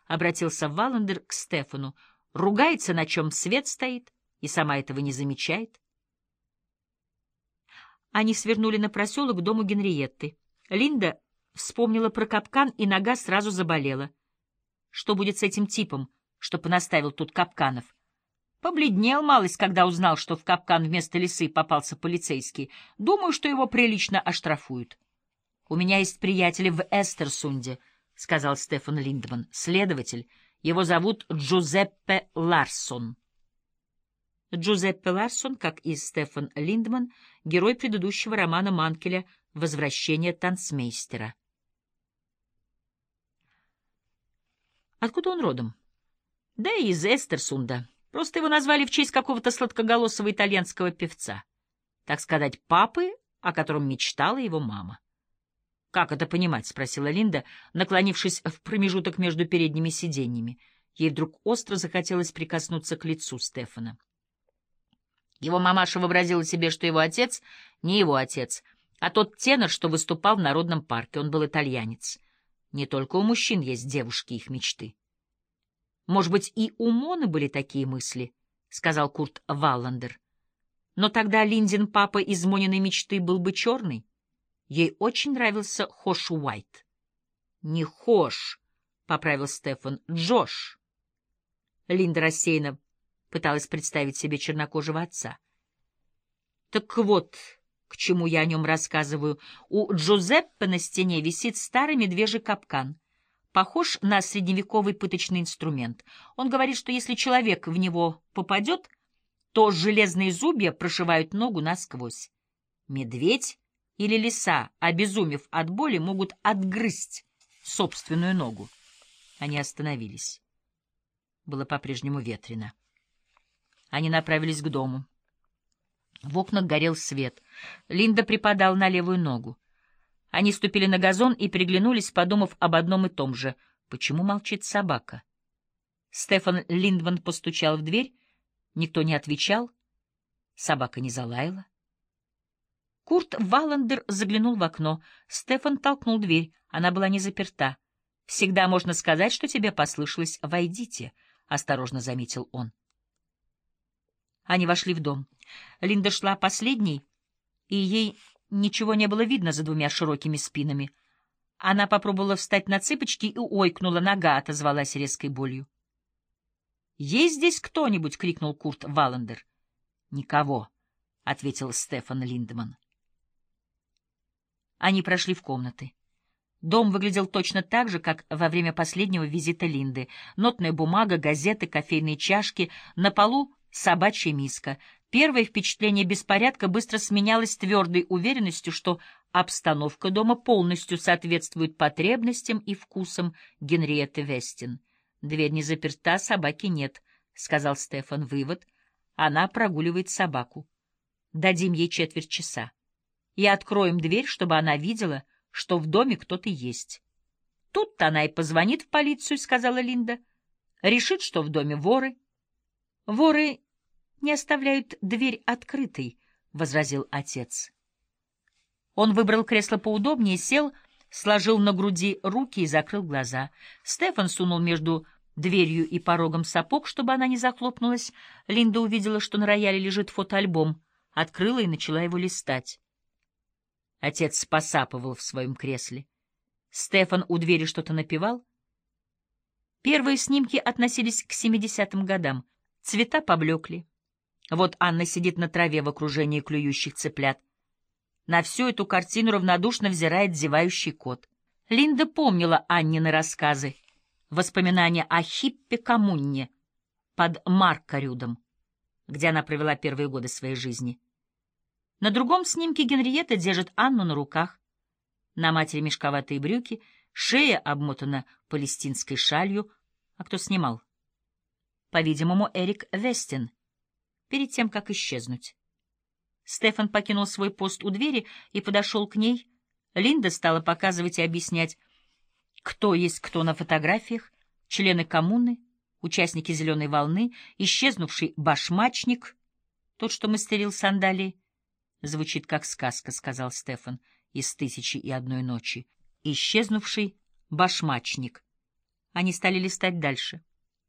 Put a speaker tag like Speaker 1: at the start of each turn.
Speaker 1: — обратился Валлендер к Стефану. Ругается, на чем свет стоит, и сама этого не замечает. Они свернули на проселок к дому Генриетты. Линда вспомнила про капкан, и нога сразу заболела. Что будет с этим типом, что понаставил тут капканов? Побледнел малость, когда узнал, что в капкан вместо лисы попался полицейский. Думаю, что его прилично оштрафуют. — У меня есть приятели в Эстерсунде, — сказал Стефан Линдман. — Следователь. Его зовут Джузеппе Ларсон. Джузеппе Ларсон, как и Стефан Линдман, герой предыдущего романа Манкеля «Возвращение танцмейстера». Откуда он родом? Да и из Эстерсунда. Просто его назвали в честь какого-то сладкоголосого итальянского певца. Так сказать, папы, о котором мечтала его мама. «Как это понимать?» — спросила Линда, наклонившись в промежуток между передними сиденьями. Ей вдруг остро захотелось прикоснуться к лицу Стефана. Его мамаша вообразила себе, что его отец не его отец, а тот тенор, что выступал в Народном парке. Он был итальянец. Не только у мужчин есть девушки их мечты. «Может быть, и у Моны были такие мысли», — сказал Курт Валлендер. «Но тогда Линдин папа из Мониной мечты был бы черный. Ей очень нравился Хош Уайт». «Не Хош», — поправил Стефан, — «Джош». Линда рассеянно пыталась представить себе чернокожего отца. «Так вот, к чему я о нем рассказываю. У Джузеппе на стене висит старый медвежий капкан. Похож на средневековый пыточный инструмент. Он говорит, что если человек в него попадет, то железные зубья прошивают ногу насквозь. Медведь или лиса, обезумев от боли, могут отгрызть собственную ногу». Они остановились. Было по-прежнему ветрено. Они направились к дому. В окнах горел свет. Линда припадала на левую ногу. Они ступили на газон и переглянулись, подумав об одном и том же. Почему молчит собака? Стефан Линдман постучал в дверь. Никто не отвечал. Собака не залаяла. Курт Валлендер заглянул в окно. Стефан толкнул дверь. Она была не заперта. «Всегда можно сказать, что тебе послышалось. Войдите», — осторожно заметил он. Они вошли в дом. Линда шла последней, и ей ничего не было видно за двумя широкими спинами. Она попробовала встать на цыпочки и ойкнула, нога отозвалась резкой болью. «Есть здесь кто-нибудь?» — крикнул Курт Валлендер. «Никого», — ответил Стефан Линдман. Они прошли в комнаты. Дом выглядел точно так же, как во время последнего визита Линды. Нотная бумага, газеты, кофейные чашки, на полу собачья миска. Первое впечатление беспорядка быстро сменялось твердой уверенностью, что обстановка дома полностью соответствует потребностям и вкусам Генриетты Вестин. «Дверь не заперта, собаки нет», — сказал Стефан. «Вывод. Она прогуливает собаку. Дадим ей четверть часа. И откроем дверь, чтобы она видела, что в доме кто-то есть». «Тут-то она и позвонит в полицию», — сказала Линда. «Решит, что в доме воры». «Воры не оставляют дверь открытой», — возразил отец. Он выбрал кресло поудобнее, сел, сложил на груди руки и закрыл глаза. Стефан сунул между дверью и порогом сапог, чтобы она не захлопнулась. Линда увидела, что на рояле лежит фотоальбом, открыла и начала его листать. Отец посапывал в своем кресле. Стефан у двери что-то напевал. Первые снимки относились к 70-м годам. Цвета поблекли. Вот Анна сидит на траве в окружении клюющих цыплят. На всю эту картину равнодушно взирает зевающий кот. Линда помнила Аннины рассказы, воспоминания о хиппе-коммуне под Маркарюдом, где она провела первые годы своей жизни. На другом снимке Генриетта держит Анну на руках. На матери мешковатые брюки, шея обмотана палестинской шалью. А кто снимал? По-видимому, Эрик Вестин, перед тем, как исчезнуть. Стефан покинул свой пост у двери и подошел к ней. Линда стала показывать и объяснять, кто есть кто на фотографиях: члены коммуны, участники «Зеленой волны», исчезнувший башмачник, тот, что мастерил сандалии. «Звучит как сказка», — сказал Стефан из «1001 ночи». Исчезнувший башмачник. Они стали листать дальше.